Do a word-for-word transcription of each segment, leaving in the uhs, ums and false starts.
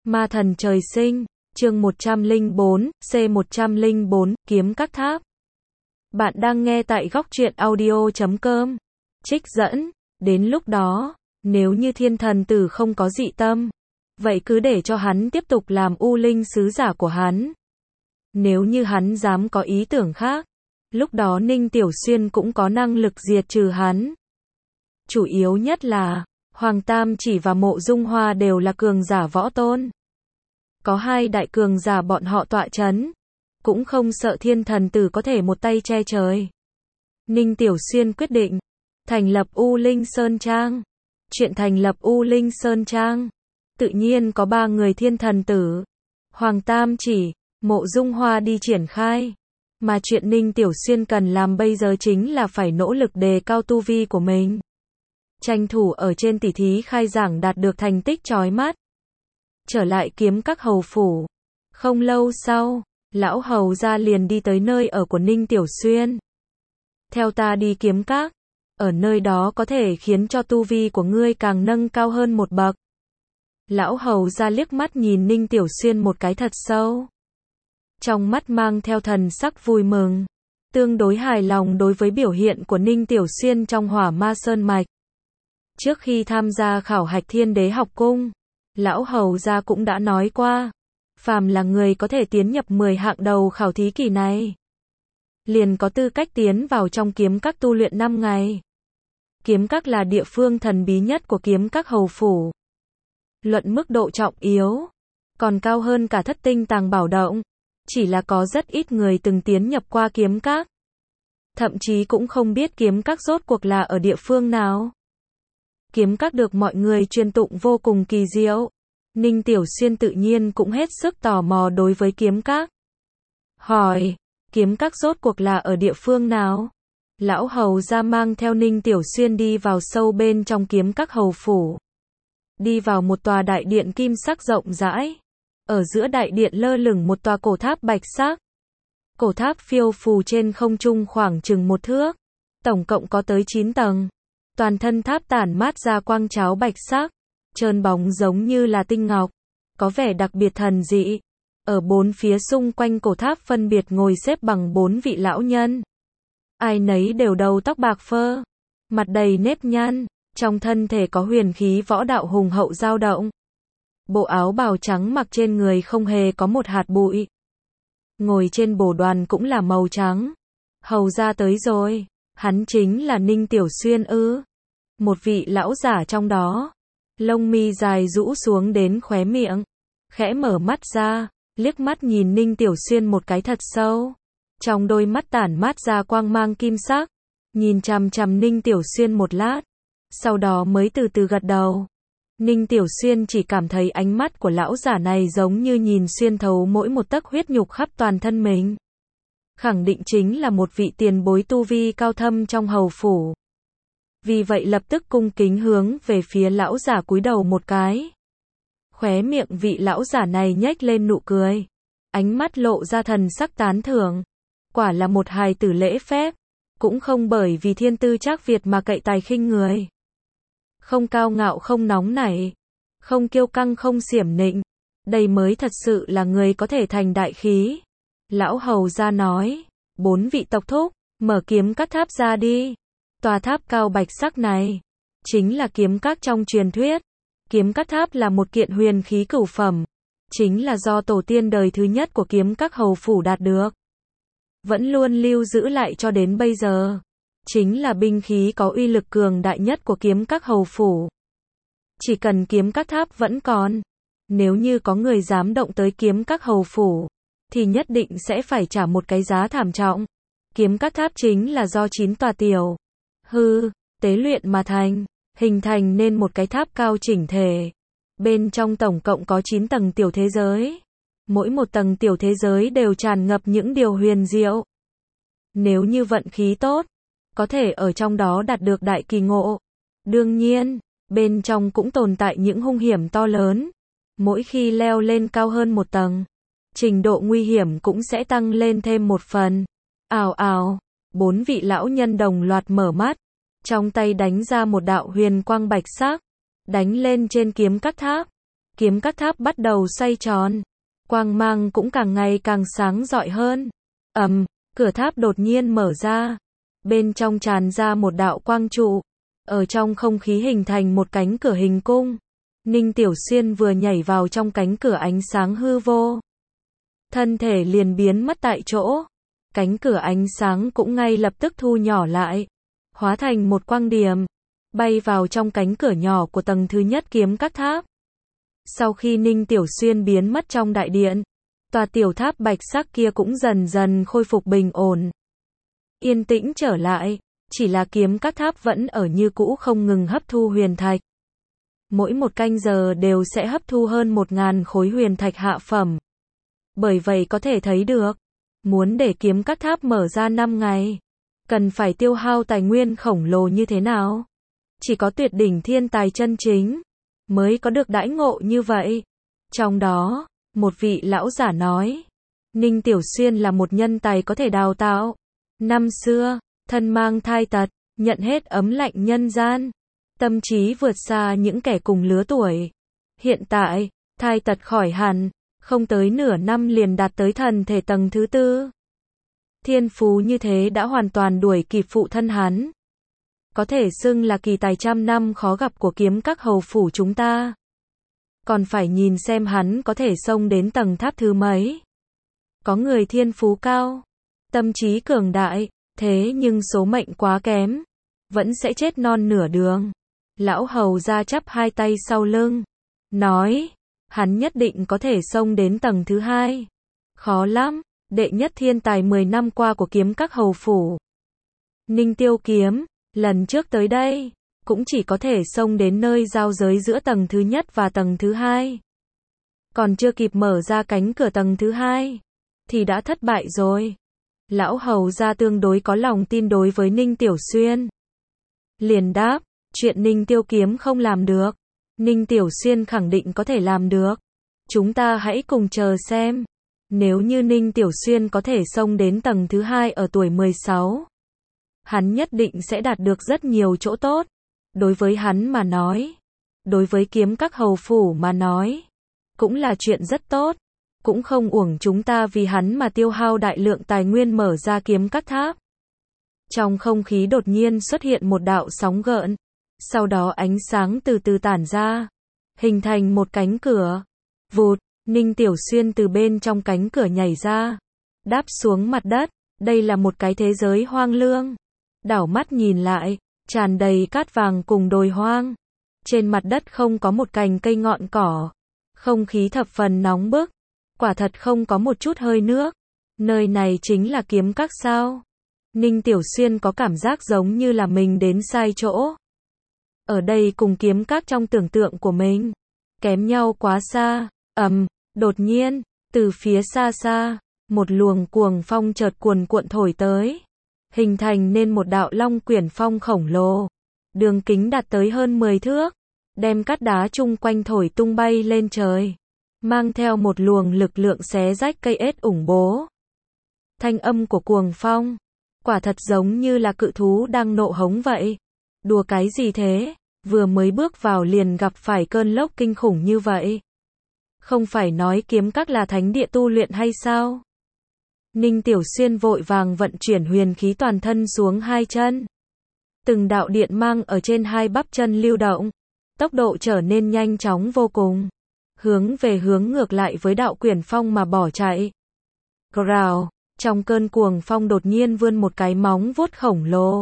Ma thần trời sinh, chương một trăm lẻ bốn, C một trăm lẻ bốn, kiếm các tháp. Bạn đang nghe tại góc truyện audio chấm com. Trích dẫn, đến lúc đó, nếu như thiên thần tử không có dị tâm, vậy cứ để cho hắn tiếp tục làm U Linh sứ giả của hắn. Nếu như hắn dám có ý tưởng khác, lúc đó Ninh Tiểu Xuyên cũng có năng lực diệt trừ hắn. Chủ yếu nhất là, Hoàng Tam Chỉ và Mộ Dung Hoa đều là cường giả võ tôn. Có hai đại cường giả bọn họ tọa chấn, cũng không sợ thiên thần tử có thể một tay che trời. Ninh Tiểu Xuyên quyết định thành lập U Linh Sơn Trang. Chuyện thành lập U Linh Sơn Trang, tự nhiên có ba người thiên thần tử, Hoàng Tam Chỉ, Mộ Dung Hoa đi triển khai. Mà chuyện Ninh Tiểu Xuyên cần làm bây giờ chính là phải nỗ lực đề cao tu vi của mình. Tranh thủ ở trên tỷ thí khai giảng đạt được thành tích chói mắt. Trở lại kiếm các hầu phủ. Không lâu sau, lão hầu gia liền đi tới nơi ở của Ninh Tiểu Xuyên. Theo ta đi kiếm các, ở nơi đó có thể khiến cho tu vi của ngươi càng nâng cao hơn một bậc. Lão hầu gia liếc mắt nhìn Ninh Tiểu Xuyên một cái thật sâu. Trong mắt mang theo thần sắc vui mừng, tương đối hài lòng đối với biểu hiện của Ninh Tiểu Xuyên trong Hỏa Ma Sơn Mạch. Trước khi tham gia khảo hạch Thiên Đế học cung, lão hầu gia cũng đã nói qua, phàm là người có thể tiến nhập mười hạng đầu khảo thí kỳ này, liền có tư cách tiến vào trong kiếm các tu luyện năm ngày. Kiếm các là địa phương thần bí nhất của kiếm các hầu phủ. Luận mức độ trọng yếu, còn cao hơn cả Thất Tinh Tàng Bảo Động. Chỉ là có rất ít người từng tiến nhập qua kiếm các. Thậm chí cũng không biết kiếm các rốt cuộc là ở địa phương nào. Kiếm các được mọi người truyền tụng vô cùng kỳ diệu. Ninh Tiểu Xuyên tự nhiên cũng hết sức tò mò đối với kiếm các. Hỏi, kiếm các rốt cuộc là ở địa phương nào? Lão hầu gia mang theo Ninh Tiểu Xuyên đi vào sâu bên trong kiếm các hầu phủ. Đi vào một tòa đại điện kim sắc rộng rãi. Ở giữa đại điện lơ lửng một tòa cổ tháp bạch sắc. Cổ tháp phiêu phù trên không trung khoảng chừng một thước. Tổng cộng có tới chín tầng. Toàn thân tháp tản mát ra quang cháo bạch sắc. Trơn bóng giống như là tinh ngọc. Có vẻ đặc biệt thần dị. Ở bốn phía xung quanh cổ tháp phân biệt ngồi xếp bằng bốn vị lão nhân. Ai nấy đều đầu tóc bạc phơ. Mặt đầy nếp nhăn. Trong thân thể có huyền khí võ đạo hùng hậu dao động. Bộ áo bào trắng mặc trên người không hề có một hạt bụi. Ngồi trên bồ đoàn cũng là màu trắng. Hầu gia tới rồi. Hắn chính là Ninh Tiểu Xuyên ư? Một vị lão giả trong đó. Lông mi dài rũ xuống đến khóe miệng. Khẽ mở mắt ra, liếc mắt nhìn Ninh Tiểu Xuyên một cái thật sâu. Trong đôi mắt tản mát ra quang mang kim sắc. Nhìn chằm chằm Ninh Tiểu Xuyên một lát. Sau đó mới từ từ gật đầu. Ninh Tiểu Xuyên chỉ cảm thấy ánh mắt của lão giả này giống như nhìn xuyên thấu mỗi một tấc huyết nhục khắp toàn thân mình. Khẳng định chính là một vị tiền bối tu vi cao thâm trong hầu phủ. Vì vậy lập tức cung kính hướng về phía lão giả cúi đầu một cái. Khóe miệng vị lão giả này nhếch lên nụ cười. Ánh mắt lộ ra thần sắc tán thưởng. Quả là một hài tử lễ phép. Cũng không bởi vì thiên tư trác Việt mà cậy tài khinh người. Không cao ngạo không nóng nảy, không kiêu căng không xiểm nịnh, đây mới thật sự là người có thể thành đại khí. Lão hầu gia nói, bốn vị tộc thúc, mở kiếm các tháp ra đi. Tòa tháp cao bạch sắc này, chính là kiếm các trong truyền thuyết. Kiếm các tháp là một kiện huyền khí cửu phẩm, chính là do tổ tiên đời thứ nhất của kiếm các hầu phủ đạt được. Vẫn luôn lưu giữ lại cho đến bây giờ. Chính là binh khí có uy lực cường đại nhất của kiếm các hầu phủ. Chỉ cần kiếm các tháp vẫn còn, nếu như có người dám động tới kiếm các hầu phủ, thì nhất định sẽ phải trả một cái giá thảm trọng. Kiếm các tháp chính là do chín tòa tiểu hư tế luyện mà thành, hình thành nên một cái tháp cao chỉnh thể. Bên trong tổng cộng có chín tầng tiểu thế giới. Mỗi một tầng tiểu thế giới đều tràn ngập những điều huyền diệu. Nếu như vận khí tốt, có thể ở trong đó đạt được đại kỳ ngộ. Đương nhiên, bên trong cũng tồn tại những hung hiểm to lớn. Mỗi khi leo lên cao hơn một tầng, trình độ nguy hiểm cũng sẽ tăng lên thêm một phần. Ào ào, bốn vị lão nhân đồng loạt mở mắt. Trong tay đánh ra một đạo huyền quang bạch sắc. Đánh lên trên kiếm các tháp. kiếm các tháp bắt đầu xoay tròn. Quang mang cũng càng ngày càng sáng rọi hơn. Ầm, cửa tháp đột nhiên mở ra. Bên trong tràn ra một đạo quang trụ. Ở trong không khí hình thành một cánh cửa hình cung. Ninh Tiểu Xuyên vừa nhảy vào trong cánh cửa ánh sáng hư vô. Thân thể liền biến mất tại chỗ. Cánh cửa ánh sáng cũng ngay lập tức thu nhỏ lại. Hóa thành một quang điểm. Bay vào trong cánh cửa nhỏ của tầng thứ nhất kiếm các tháp. Sau khi Ninh Tiểu Xuyên biến mất trong đại điện, tòa tiểu tháp bạch sắc kia cũng dần dần khôi phục bình ổn. Yên tĩnh trở lại, chỉ là kiếm các tháp vẫn ở như cũ không ngừng hấp thu huyền thạch. Mỗi một canh giờ đều sẽ hấp thu hơn một ngàn khối huyền thạch hạ phẩm. Bởi vậy có thể thấy được, muốn để kiếm các tháp mở ra năm ngày, cần phải tiêu hao tài nguyên khổng lồ như thế nào. Chỉ có tuyệt đỉnh thiên tài chân chính mới có được đãi ngộ như vậy. Trong đó, một vị lão giả nói, Ninh Tiểu Xuyên là một nhân tài có thể đào tạo. Năm xưa, thân mang thai tật, nhận hết ấm lạnh nhân gian. Tâm trí vượt xa những kẻ cùng lứa tuổi. Hiện tại, thai tật khỏi hẳn, không tới nửa năm liền đạt tới thần thể tầng thứ tư. Thiên phú như thế đã hoàn toàn đuổi kịp phụ thân hắn. Có thể xưng là kỳ tài trăm năm khó gặp của kiếm các hầu phủ chúng ta. Còn phải nhìn xem hắn có thể xông đến tầng tháp thứ mấy. Có người thiên phú cao, tâm trí cường đại, thế nhưng số mệnh quá kém, vẫn sẽ chết non nửa đường. Lão hầu ra chắp hai tay sau lưng, nói, hắn nhất định có thể xông đến tầng thứ hai. Khó lắm, đệ nhất thiên tài mười năm qua của kiếm các hầu phủ. Ninh Tiêu Kiếm, lần trước tới đây, cũng chỉ có thể xông đến nơi giao giới giữa tầng thứ nhất và tầng thứ hai. Còn chưa kịp mở ra cánh cửa tầng thứ hai, thì đã thất bại rồi. Lão hầu ra tương đối có lòng tin đối với Ninh Tiểu Xuyên. Liền đáp, chuyện Ninh Tiêu Kiếm không làm được, Ninh Tiểu Xuyên khẳng định có thể làm được. Chúng ta hãy cùng chờ xem. Nếu như Ninh Tiểu Xuyên có thể xông đến tầng thứ hai ở tuổi mười sáu, hắn nhất định sẽ đạt được rất nhiều chỗ tốt. Đối với hắn mà nói, đối với kiếm các hầu phủ mà nói, cũng là chuyện rất tốt. Cũng không uổng chúng ta vì hắn mà tiêu hao đại lượng tài nguyên mở ra kiếm các tháp. Trong không khí đột nhiên xuất hiện một đạo sóng gợn. Sau đó ánh sáng từ từ tản ra, hình thành một cánh cửa. Vụt, Ninh Tiểu Xuyên từ bên trong cánh cửa nhảy ra, đáp xuống mặt đất. Đây là một cái thế giới hoang lương. Đảo mắt nhìn lại, tràn đầy cát vàng cùng đồi hoang. Trên mặt đất không có một cành cây ngọn cỏ. Không khí thập phần nóng bức. Quả thật không có một chút hơi nước. Nơi này chính là kiếm các sao? Ninh Tiểu Xuyên có cảm giác giống như là mình đến sai chỗ. Ở đây cùng kiếm các trong tưởng tượng của mình, kém nhau quá xa. Ầm, đột nhiên, từ phía xa xa, một luồng cuồng phong chợt cuồn cuộn thổi tới. Hình thành nên một đạo long quyển phong khổng lồ. Đường kính đạt tới hơn mười thước. Đem cát đá chung quanh thổi tung bay lên trời. Mang theo một luồng lực lượng xé rách cây ết ủng bố. Thanh âm của cuồng phong, quả thật giống như là cự thú đang nộ hống vậy. Đùa cái gì thế, vừa mới bước vào liền gặp phải cơn lốc kinh khủng như vậy. Không phải nói kiếm các là thánh địa tu luyện hay sao? Ninh Tiểu Xuyên vội vàng vận chuyển huyền khí toàn thân xuống hai chân. Từng đạo điện mang ở trên hai bắp chân lưu động, tốc độ trở nên nhanh chóng vô cùng. Hướng về hướng ngược lại với đạo quyển phong mà bỏ chạy. Grào, trong cơn cuồng phong đột nhiên vươn một cái móng vuốt khổng lồ.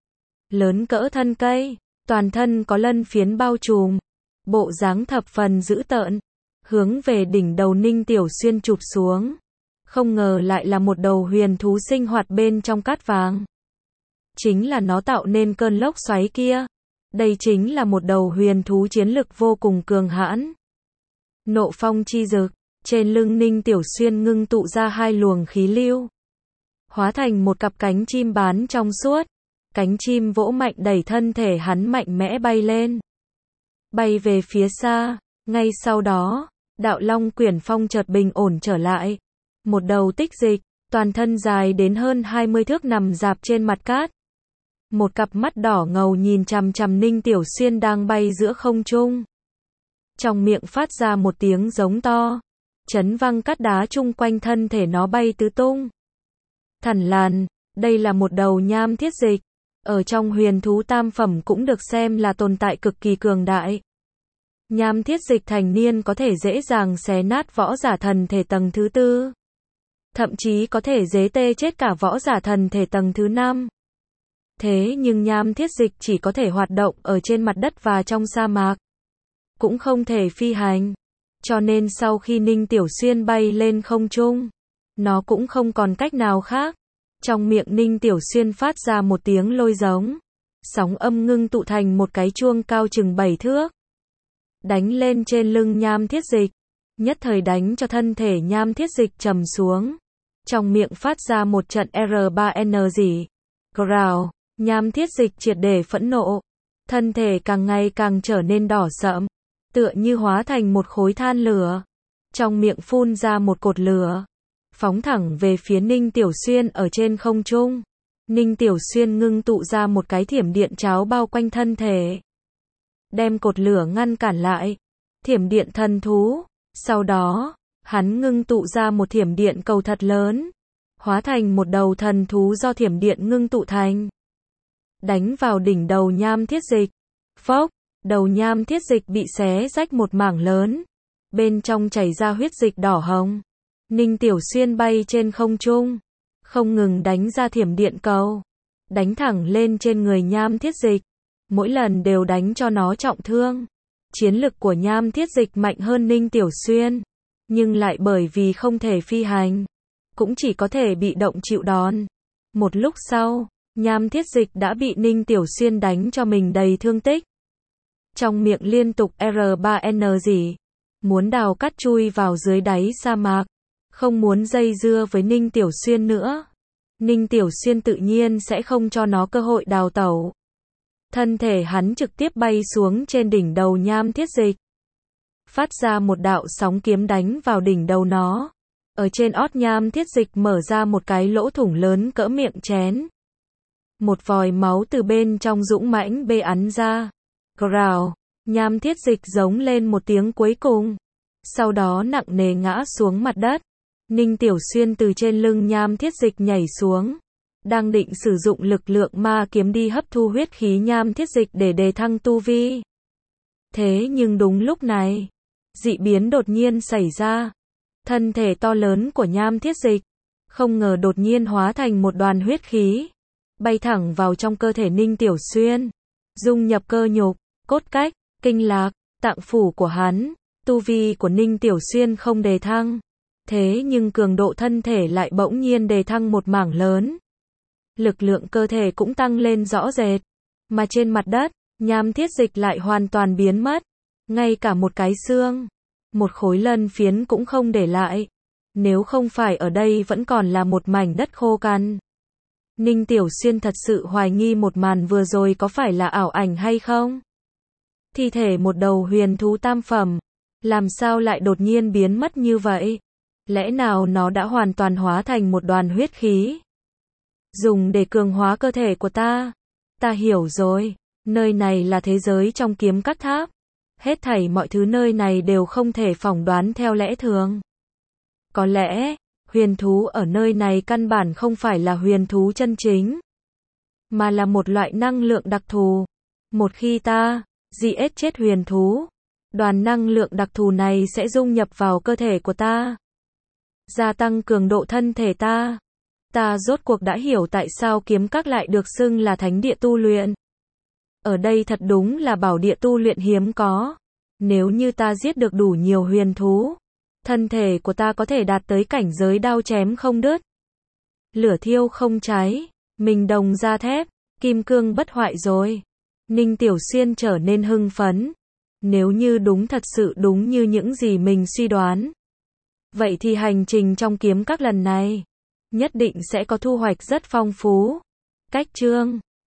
Lớn cỡ thân cây, toàn thân có lân phiến bao trùm. Bộ dáng thập phần dữ tợn. Hướng về đỉnh đầu Ninh Tiểu Xuyên chụp xuống. Không ngờ lại là một đầu huyền thú sinh hoạt bên trong cát vàng. Chính là nó tạo nên cơn lốc xoáy kia. Đây chính là một đầu huyền thú chiến lực vô cùng cường hãn. Nộ phong chi dực, trên lưng Ninh Tiểu Xuyên ngưng tụ ra hai luồng khí lưu. Hóa thành một cặp cánh chim bán trong suốt. Cánh chim vỗ mạnh đẩy thân thể hắn mạnh mẽ bay lên. Bay về phía xa, ngay sau đó, đạo long quyển phong chợt bình ổn trở lại. Một đầu tích dịch, toàn thân dài đến hơn hai mươi thước nằm rạp trên mặt cát. Một cặp mắt đỏ ngầu nhìn chằm chằm Ninh Tiểu Xuyên đang bay giữa không trung. trong miệng phát ra một tiếng giống to, chấn văng cát đá chung quanh thân thể nó bay tứ tung. Thằn lằn, đây là một đầu nham thiết dịch, ở trong huyền thú tam phẩm cũng được xem là tồn tại cực kỳ cường đại. Nham thiết dịch thành niên có thể dễ dàng xé nát võ giả thần thể tầng thứ tư. Thậm chí có thể dế tê chết cả võ giả thần thể tầng thứ năm. Thế nhưng nham thiết dịch chỉ có thể hoạt động ở trên mặt đất và trong sa mạc. Cũng không thể phi hành. Cho nên sau khi Ninh Tiểu Xuyên bay lên không trung, nó cũng không còn cách nào khác. Trong miệng Ninh Tiểu Xuyên phát ra một tiếng lôi giống. Sóng âm ngưng tụ thành một cái chuông cao chừng bảy thước. Đánh lên trên lưng nham thiết dịch. Nhất thời đánh cho thân thể nham thiết dịch trầm xuống. Trong miệng phát ra một trận R ba N gì. Growl, nham thiết dịch triệt để phẫn nộ. Thân thể càng ngày càng trở nên đỏ sậm. Tựa như hóa thành một khối than lửa. Trong miệng phun ra một cột lửa. Phóng thẳng về phía Ninh Tiểu Xuyên ở trên không trung. Ninh Tiểu Xuyên ngưng tụ ra một cái thiểm điện cháo bao quanh thân thể. Đem cột lửa ngăn cản lại. Thiểm điện thần thú. Sau đó, hắn ngưng tụ ra một thiểm điện cầu thật lớn. Hóa thành một đầu thần thú do thiểm điện ngưng tụ thành. Đánh vào đỉnh đầu nham thiết dịch. Phốc, đầu nham thiết dịch bị xé rách một mảng lớn. Bên trong chảy ra huyết dịch đỏ hồng. Ninh Tiểu Xuyên bay trên không trung. Không ngừng đánh ra thiểm điện cầu. Đánh thẳng lên trên người nham thiết dịch. Mỗi lần đều đánh cho nó trọng thương. Chiến lực của nham thiết dịch mạnh hơn Ninh Tiểu Xuyên. Nhưng lại bởi vì không thể phi hành. Cũng chỉ có thể bị động chịu đòn. Một lúc sau, nham thiết dịch đã bị Ninh Tiểu Xuyên đánh cho mình đầy thương tích. Trong miệng liên tục R ba N gì. Muốn đào cắt chui vào dưới đáy sa mạc. Không muốn dây dưa với Ninh Tiểu Xuyên nữa. Ninh Tiểu Xuyên tự nhiên sẽ không cho nó cơ hội đào tẩu. Thân thể hắn trực tiếp bay xuống trên đỉnh đầu nham thiết dịch. Phát ra một đạo sóng kiếm đánh vào đỉnh đầu nó. Ở trên ót nham thiết dịch mở ra một cái lỗ thủng lớn cỡ miệng chén. Một vòi máu từ bên trong dũng mãnh bê ắn ra. Growl, nham thiết dịch giống lên một tiếng cuối cùng. Sau đó nặng nề ngã xuống mặt đất. Ninh Tiểu Xuyên từ trên lưng nham thiết dịch nhảy xuống. Đang định sử dụng lực lượng ma kiếm đi hấp thu huyết khí nham thiết dịch để đề thăng tu vi. Thế nhưng đúng lúc này, dị biến đột nhiên xảy ra. Thân thể to lớn của nham thiết dịch, không ngờ đột nhiên hóa thành một đoàn huyết khí. Bay thẳng vào trong cơ thể Ninh Tiểu Xuyên. Dung nhập cơ nhục, cốt cách, kinh lạc, tạng phủ của hắn. Tu vi của Ninh Tiểu Xuyên không đề thăng. Thế nhưng cường độ thân thể lại bỗng nhiên đề thăng một mảng lớn. Lực lượng cơ thể cũng tăng lên rõ rệt. Mà trên mặt đất, nham thiết dịch lại hoàn toàn biến mất. Ngay cả một cái xương, một khối lân phiến cũng không để lại. Nếu không phải ở đây vẫn còn là một mảnh đất khô cằn. Ninh Tiểu Xuyên thật sự hoài nghi một màn vừa rồi có phải là ảo ảnh hay không? Thi thể một đầu huyền thú tam phẩm, làm sao lại đột nhiên biến mất như vậy? Lẽ nào nó đã hoàn toàn hóa thành một đoàn huyết khí? Dùng để cường hóa cơ thể của ta. Ta hiểu rồi, nơi này là thế giới trong kiếm các tháp. Hết thảy mọi thứ nơi này đều không thể phỏng đoán theo lẽ thường. Có lẽ, huyền thú ở nơi này căn bản không phải là huyền thú chân chính, mà là một loại năng lượng đặc thù. Một khi ta giết chết huyền thú, đoàn năng lượng đặc thù này sẽ dung nhập vào cơ thể của ta, gia tăng cường độ thân thể ta. Ta rốt cuộc đã hiểu tại sao kiếm các lại được xưng là thánh địa tu luyện. Ở đây thật đúng là bảo địa tu luyện hiếm có. Nếu như ta giết được đủ nhiều huyền thú, thân thể của ta có thể đạt tới cảnh giới đao chém không đứt, lửa thiêu không cháy, mình đồng da thép, kim cương bất hoại rồi. Ninh Tiểu Xuyên trở nên hưng phấn. Nếu như đúng thật sự đúng như những gì mình suy đoán, vậy thì hành trình trong kiếm các lần này nhất định sẽ có thu hoạch rất phong phú. Cách chương